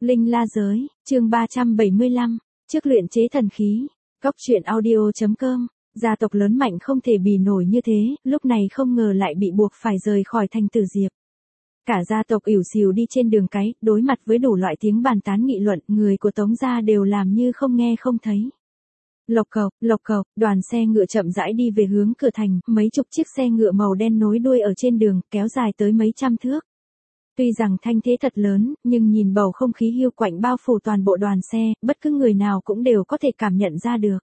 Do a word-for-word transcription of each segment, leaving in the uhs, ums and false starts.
Linh La Giới, chương ba trăm bảy mươi lăm, trước luyện chế thần khí, Cóc Truyện Audio chấm com, gia tộc lớn mạnh không thể bì nổi như thế, lúc này không ngờ lại bị buộc phải rời khỏi thành Tử Diệp. Cả gia tộc ỉu xìu đi trên đường cái, đối mặt với đủ loại tiếng bàn tán nghị luận, người của Tống gia đều làm như không nghe không thấy. Lộc cộc, lộc cộc, đoàn xe ngựa chậm rãi đi về hướng cửa thành, mấy chục chiếc xe ngựa màu đen nối đuôi ở trên đường, kéo dài tới mấy trăm thước. Tuy rằng thanh thế thật lớn, nhưng nhìn bầu không khí hiu quạnh bao phủ toàn bộ đoàn xe, bất cứ người nào cũng đều có thể cảm nhận ra được.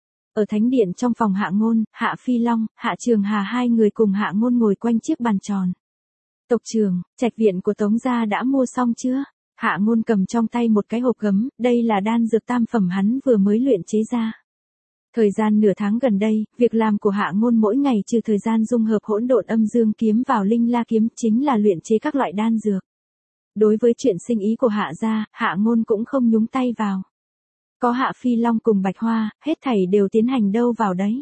Ở thánh điện trong phòng Hạ Ngôn, Hạ Phi Long, Hạ Trường Hà hai người cùng Hạ Ngôn ngồi quanh chiếc bàn tròn. Tộc trưởng, trạch viện của Tống gia đã mua xong chưa? Hạ Ngôn cầm trong tay một cái hộp gấm, đây là đan dược tam phẩm hắn vừa mới luyện chế ra. Thời gian nửa tháng gần đây, việc làm của Hạ Ngôn mỗi ngày trừ thời gian dung hợp hỗn độn âm dương kiếm vào linh la kiếm chính là luyện chế các loại đan dược. Đối với chuyện sinh ý của Hạ gia, Hạ Ngôn cũng không nhúng tay vào. Có Hạ Phi Long cùng Bạch Hoa, hết thảy đều tiến hành đâu vào đấy.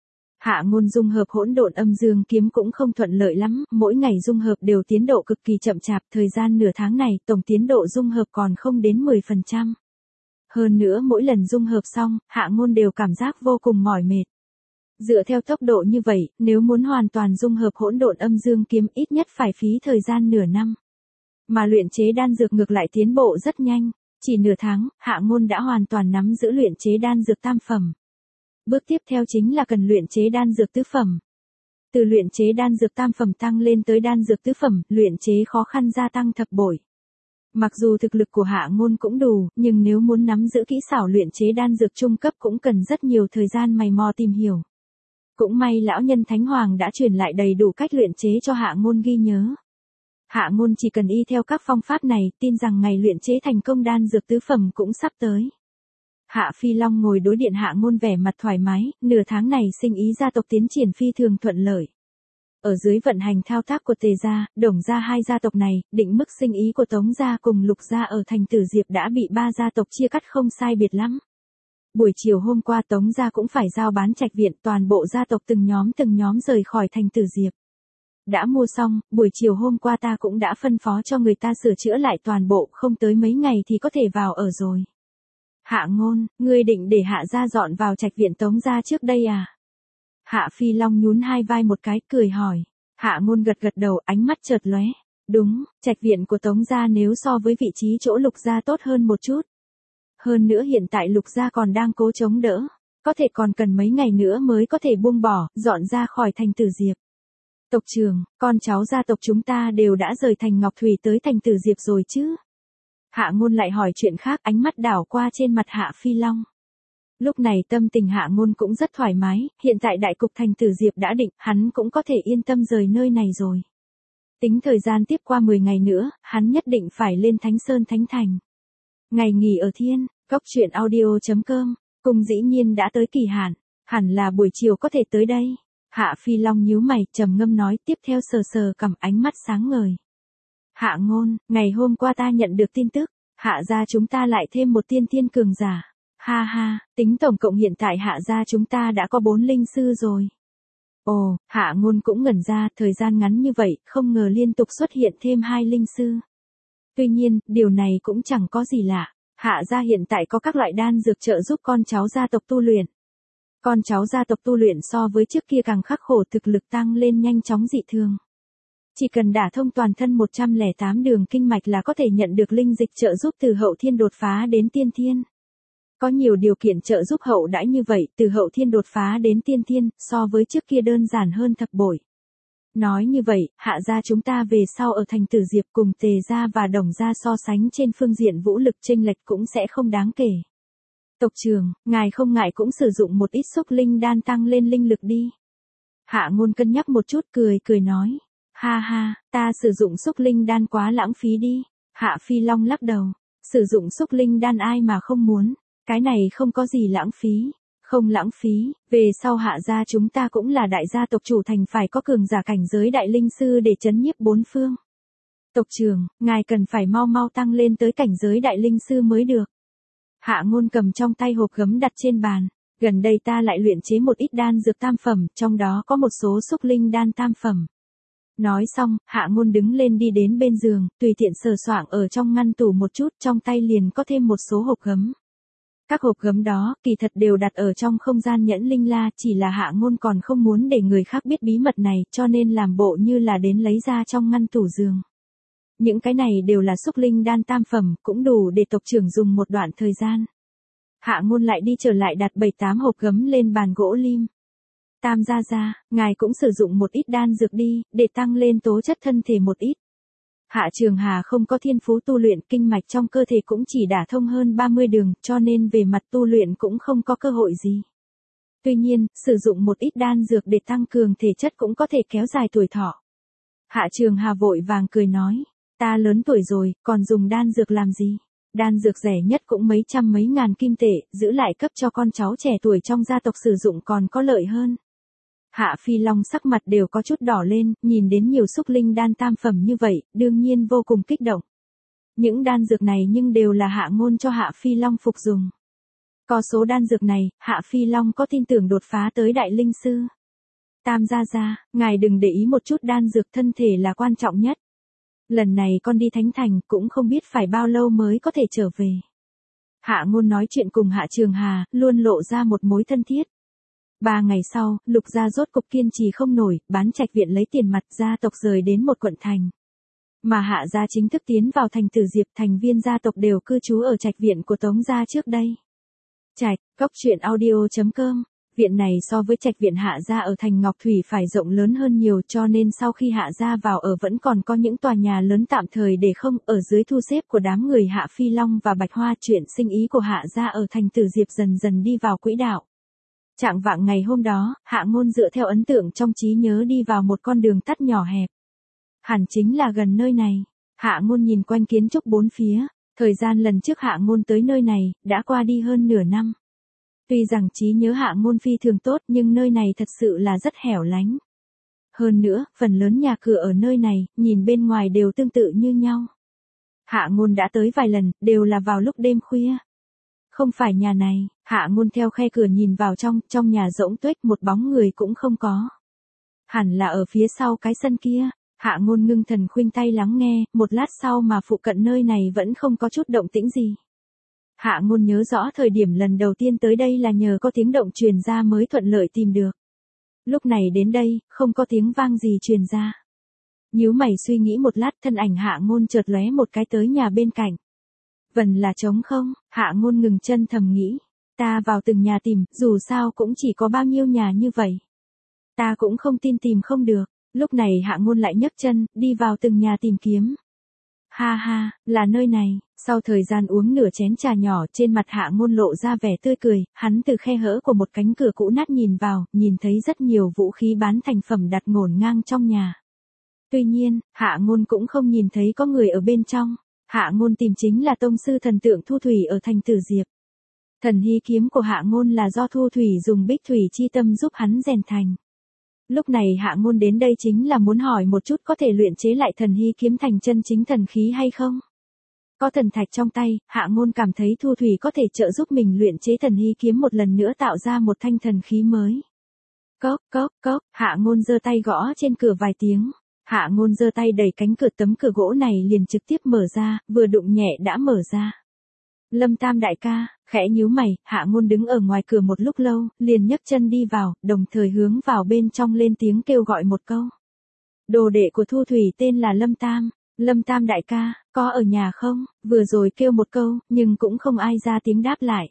Hạ Ngôn dung hợp hỗn độn âm dương kiếm cũng không thuận lợi lắm, mỗi ngày dung hợp đều tiến độ cực kỳ chậm chạp, thời gian nửa tháng này, tổng tiến độ dung hợp còn không đến mười phần trăm. Hơn nữa mỗi lần dung hợp xong, Hạ Ngôn đều cảm giác vô cùng mỏi mệt. Dựa theo tốc độ như vậy, nếu muốn hoàn toàn dung hợp hỗn độn âm dương kiếm ít nhất phải phí thời gian nửa năm. Mà luyện chế đan dược ngược lại tiến bộ rất nhanh, chỉ nửa tháng, Hạ Ngôn đã hoàn toàn nắm giữ luyện chế đan dược tam phẩm. Bước tiếp theo chính là cần luyện chế đan dược tứ phẩm. Từ luyện chế đan dược tam phẩm tăng lên tới đan dược tứ phẩm, luyện chế khó khăn gia tăng thập bội. Mặc dù thực lực của Hạ Ngôn cũng đủ, nhưng nếu muốn nắm giữ kỹ xảo luyện chế đan dược trung cấp cũng cần rất nhiều thời gian mày mò tìm hiểu. Cũng may lão nhân Thánh Hoàng đã truyền lại đầy đủ cách luyện chế cho Hạ Ngôn ghi nhớ. Hạ Ngôn chỉ cần y theo các phong pháp này, tin rằng ngày luyện chế thành công đan dược tứ phẩm cũng sắp tới. Hạ Phi Long ngồi đối điện Hạ Ngôn vẻ mặt thoải mái, nửa tháng này sinh ý gia tộc tiến triển phi thường thuận lợi. Ở dưới vận hành thao tác của Tề gia, Đồng gia hai gia tộc này, định mức sinh ý của Tống gia cùng Lục gia ở thành Tử Diệp đã bị ba gia tộc chia cắt không sai biệt lắm. Buổi chiều hôm qua Tống gia cũng phải giao bán trạch viện, toàn bộ gia tộc từng nhóm từng nhóm rời khỏi thành Tử Diệp. Đã mua xong, buổi chiều hôm qua ta cũng đã phân phó cho người ta sửa chữa lại toàn bộ, không tới mấy ngày thì có thể vào ở rồi. Hạ Ngôn, ngươi định để Hạ gia dọn vào trạch viện Tống gia trước đây à? Hạ Phi Long nhún hai vai một cái, cười hỏi. Hạ Ngôn gật gật đầu, ánh mắt chợt lóe. Đúng, trạch viện của Tống gia nếu so với vị trí chỗ Lục gia tốt hơn một chút. Hơn nữa hiện tại Lục gia còn đang cố chống đỡ, có thể còn cần mấy ngày nữa mới có thể buông bỏ, dọn ra khỏi thành Tử Diệp. Tộc trưởng, con cháu gia tộc chúng ta đều đã rời thành Ngọc Thủy tới thành Tử Diệp rồi chứ? Hạ Ngôn lại hỏi chuyện khác, ánh mắt đảo qua trên mặt Hạ Phi Long. Lúc này tâm tình Hạ Ngôn cũng rất thoải mái, hiện tại đại cục thành Tử Diệp đã định, hắn cũng có thể yên tâm rời nơi này rồi. Tính thời gian tiếp qua mười ngày nữa, hắn nhất định phải lên Thánh Sơn Thánh Thành. Ngày nghỉ ở Thiên, Cóc Truyện Audio chấm com, cùng dĩ nhiên đã tới kỳ hạn, hẳn là buổi chiều có thể tới đây. Hạ Phi Long nhíu mày, trầm ngâm nói, tiếp theo sờ sờ cầm, ánh mắt sáng ngời. Hạ Ngôn, ngày hôm qua ta nhận được tin tức, Hạ gia chúng ta lại thêm một tiên thiên cường giả. Ha ha, tính tổng cộng hiện tại Hạ gia chúng ta đã có bốn linh sư rồi. Ồ, Hạ Ngôn cũng ngẩn ra, thời gian ngắn như vậy, không ngờ liên tục xuất hiện thêm hai linh sư. Tuy nhiên, điều này cũng chẳng có gì lạ. Hạ gia hiện tại có các loại đan dược trợ giúp con cháu gia tộc tu luyện. Con cháu gia tộc tu luyện so với trước kia càng khắc khổ, thực lực tăng lên nhanh chóng dị thường. Chỉ cần đả thông toàn thân một trăm lẻ tám đường kinh mạch là có thể nhận được linh dịch trợ giúp từ hậu thiên đột phá đến tiên thiên. Có nhiều điều kiện trợ giúp hậu đãi như vậy, từ hậu thiên đột phá đến tiên thiên, so với trước kia đơn giản hơn thập bội. Nói như vậy, Hạ gia chúng ta về sau ở thành Tử Diệp cùng Tề gia và Đồng gia so sánh trên phương diện vũ lực chênh lệch cũng sẽ không đáng kể. Tộc trưởng, ngài không ngại cũng sử dụng một ít xúc linh đan tăng lên linh lực đi. Hạ Ngôn cân nhắc một chút, cười cười nói. Ha ha, ta sử dụng xúc linh đan quá lãng phí đi. Hạ Phi Long lắc đầu. Sử dụng xúc linh đan ai mà không muốn. Cái này không có gì lãng phí. Không lãng phí, về sau Hạ gia chúng ta cũng là đại gia tộc chủ thành, phải có cường giả cảnh giới đại linh sư để trấn nhiếp bốn phương. Tộc trưởng, ngài cần phải mau mau tăng lên tới cảnh giới đại linh sư mới được. Hạ Ngôn cầm trong tay hộp gấm đặt trên bàn. Gần đây ta lại luyện chế một ít đan dược tam phẩm, trong đó có một số xúc linh đan tam phẩm. Nói xong, Hạ Ngôn đứng lên đi đến bên giường, tùy tiện sờ soạng ở trong ngăn tủ một chút, trong tay liền có thêm một số hộp gấm. Các hộp gấm đó, kỳ thật đều đặt ở trong không gian nhẫn linh la, chỉ là Hạ Ngôn còn không muốn để người khác biết bí mật này, cho nên làm bộ như là đến lấy ra trong ngăn tủ giường. Những cái này đều là xúc linh đan tam phẩm, cũng đủ để tộc trưởng dùng một đoạn thời gian. Hạ Ngôn lại đi trở lại đặt bảy tám hộp gấm lên bàn gỗ lim. Tam gia gia, ngài cũng sử dụng một ít đan dược đi, để tăng lên tố chất thân thể một ít. Hạ Trường Hà không có thiên phú tu luyện, kinh mạch trong cơ thể cũng chỉ đả thông hơn ba mươi đường, cho nên về mặt tu luyện cũng không có cơ hội gì. Tuy nhiên, sử dụng một ít đan dược để tăng cường thể chất cũng có thể kéo dài tuổi thọ. Hạ Trường Hà vội vàng cười nói, ta lớn tuổi rồi, còn dùng đan dược làm gì? Đan dược rẻ nhất cũng mấy trăm mấy ngàn kim tệ, giữ lại cấp cho con cháu trẻ tuổi trong gia tộc sử dụng còn có lợi hơn. Hạ Phi Long sắc mặt đều có chút đỏ lên, nhìn đến nhiều xúc linh đan tam phẩm như vậy, đương nhiên vô cùng kích động. Những đan dược này nhưng đều là Hạ Ngôn cho Hạ Phi Long phục dùng. Có số đan dược này, Hạ Phi Long có tin tưởng đột phá tới đại linh sư. Tam gia gia, ngài đừng để ý một chút đan dược, thân thể là quan trọng nhất. Lần này con đi Thánh Thành cũng không biết phải bao lâu mới có thể trở về. Hạ Ngôn nói chuyện cùng Hạ Trường Hà, luôn lộ ra một mối thân thiết. Ba ngày sau, Lục gia rốt cục kiên trì không nổi, bán trạch viện lấy tiền mặt, gia tộc rời đến một quận thành. Mà Hạ gia chính thức tiến vào thành Tử Diệp, thành viên gia tộc đều cư trú ở trạch viện của Tống gia trước đây. Trạch, cốc truyện audio chấm com. Viện này so với trạch viện Hạ gia ở thành Ngọc Thủy phải rộng lớn hơn nhiều, cho nên sau khi Hạ gia vào ở vẫn còn có những tòa nhà lớn tạm thời để không, ở dưới thu xếp của đám người Hạ Phi Long và Bạch Hoa, chuyện sinh ý của Hạ gia ở thành Tử Diệp dần dần đi vào quỹ đạo. Trạng vạng ngày hôm đó, Hạ Ngôn dựa theo ấn tượng trong trí nhớ đi vào một con đường tắt nhỏ hẹp. Hẳn chính là gần nơi này. Hạ Ngôn nhìn quanh kiến trúc bốn phía, thời gian lần trước Hạ Ngôn tới nơi này, đã qua đi hơn nửa năm. Tuy rằng trí nhớ Hạ Ngôn phi thường tốt nhưng nơi này thật sự là rất hẻo lánh. Hơn nữa, phần lớn nhà cửa ở nơi này, nhìn bên ngoài đều tương tự như nhau. Hạ Ngôn đã tới vài lần, đều là vào lúc đêm khuya. Không phải nhà này, Hạ Ngôn theo khe cửa nhìn vào trong, trong nhà rỗng tuếch, một bóng người cũng không có. Hẳn là ở phía sau cái sân kia. Hạ Ngôn ngưng thần khuynh tay lắng nghe, một lát sau mà phụ cận nơi này vẫn không có chút động tĩnh gì. Hạ Ngôn nhớ rõ thời điểm lần đầu tiên tới đây là nhờ có tiếng động truyền ra mới thuận lợi tìm được. Lúc này đến đây, không có tiếng vang gì truyền ra. Nhíu mày suy nghĩ một lát, thân ảnh Hạ Ngôn chợt lóe một cái tới nhà bên cạnh. Vần là trống không, Hạ Ngôn ngừng chân thầm nghĩ. Ta vào từng nhà tìm, dù sao cũng chỉ có bao nhiêu nhà như vậy. Ta cũng không tin tìm không được. Lúc này Hạ Ngôn lại nhấc chân, đi vào từng nhà tìm kiếm. Ha ha, là nơi này. Sau thời gian uống nửa chén trà nhỏ, trên mặt Hạ Ngôn lộ ra vẻ tươi cười, hắn từ khe hở của một cánh cửa cũ nát nhìn vào, nhìn thấy rất nhiều vũ khí bán thành phẩm đặt ngổn ngang trong nhà. Tuy nhiên, Hạ Ngôn cũng không nhìn thấy có người ở bên trong. Hạ Ngôn tìm chính là tông sư thần tượng Thu Thủy ở thành Tử Diệp. Thần hy kiếm của Hạ Ngôn là do Thu Thủy dùng bích thủy chi tâm giúp hắn rèn thành. Lúc này Hạ Ngôn đến đây chính là muốn hỏi một chút có thể luyện chế lại thần hy kiếm thành chân chính thần khí hay không? Có thần thạch trong tay, Hạ Ngôn cảm thấy Thu Thủy có thể trợ giúp mình luyện chế thần hy kiếm một lần nữa tạo ra một thanh thần khí mới. Cốc, cốc, cốc, Hạ Ngôn giơ tay gõ trên cửa vài tiếng. Hạ Ngôn giơ tay đẩy cánh cửa, tấm cửa gỗ này liền trực tiếp mở ra, vừa đụng nhẹ đã mở ra. Lâm Tam đại ca, khẽ nhíu mày, Hạ Ngôn đứng ở ngoài cửa một lúc lâu, liền nhấc chân đi vào, đồng thời hướng vào bên trong lên tiếng kêu gọi một câu. Đồ đệ của Thu Thủy tên là Lâm Tam. Lâm Tam đại ca, có ở nhà không? Vừa rồi kêu một câu, nhưng cũng không ai ra tiếng đáp lại.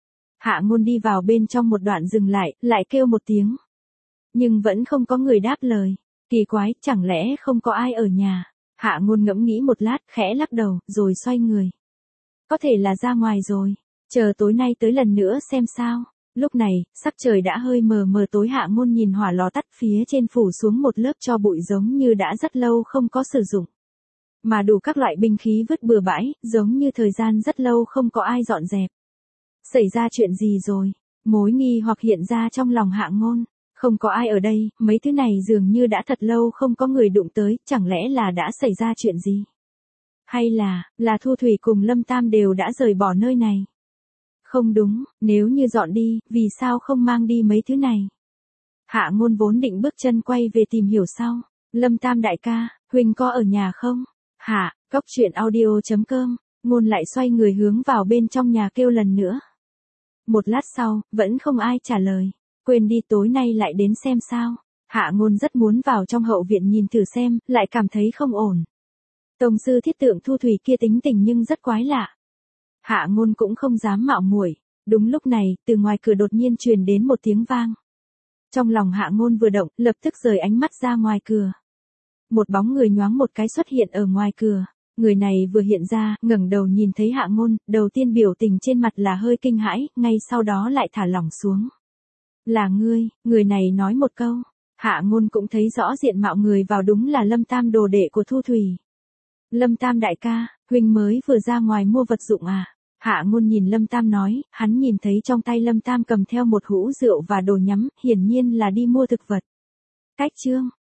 Hạ Ngôn đi vào bên trong một đoạn dừng lại, lại kêu một tiếng. Nhưng vẫn không có người đáp lời. Kỳ quái, chẳng lẽ không có ai ở nhà? Hạ Ngôn ngẫm nghĩ một lát, khẽ lắc đầu, rồi xoay người. Có thể là ra ngoài rồi. Chờ tối nay tới lần nữa xem sao. Lúc này, sắc trời đã hơi mờ mờ tối, Hạ Ngôn nhìn hỏa lò tắt phía trên phủ xuống một lớp tro bụi giống như đã rất lâu không có sử dụng. Mà đủ các loại binh khí vứt bừa bãi, giống như thời gian rất lâu không có ai dọn dẹp. Xảy ra chuyện gì rồi? Mối nghi hoặc hiện ra trong lòng Hạ Ngôn. Không có ai ở đây, mấy thứ này dường như đã thật lâu không có người đụng tới, chẳng lẽ là đã xảy ra chuyện gì? Hay là, là Thu Thủy cùng Lâm Tam đều đã rời bỏ nơi này? Không đúng, nếu như dọn đi, vì sao không mang đi mấy thứ này? Hạ Ngôn vốn định bước chân quay về tìm hiểu sau. Lâm Tam đại ca, huynh có ở nhà không? Hạ, cốc truyện audio.com, Ngôn lại xoay người hướng vào bên trong nhà kêu lần nữa. Một lát sau, vẫn không ai trả lời. Quên đi, tối nay lại đến xem sao. Hạ Ngôn rất muốn vào trong hậu viện nhìn thử xem, lại cảm thấy không ổn. Tông sư thiết tượng Thu Thủy kia tính tình nhưng rất quái lạ. Hạ Ngôn cũng không dám mạo muội. Đúng lúc này, từ ngoài cửa đột nhiên truyền đến một tiếng vang. Trong lòng Hạ Ngôn vừa động, lập tức rời ánh mắt ra ngoài cửa. Một bóng người nhoáng một cái xuất hiện ở ngoài cửa. Người này vừa hiện ra, ngẩng đầu nhìn thấy Hạ Ngôn, đầu tiên biểu tình trên mặt là hơi kinh hãi, ngay sau đó lại thả lỏng xuống. Là ngươi, người này nói một câu. Hạ Ngôn cũng thấy rõ diện mạo người vào đúng là Lâm Tam đồ đệ của Thu Thủy. Lâm Tam đại ca, huynh mới vừa ra ngoài mua vật dụng à? Hạ Ngôn nhìn Lâm Tam nói, hắn nhìn thấy trong tay Lâm Tam cầm theo một hũ rượu và đồ nhắm, hiển nhiên là đi mua thực vật. Cách chương,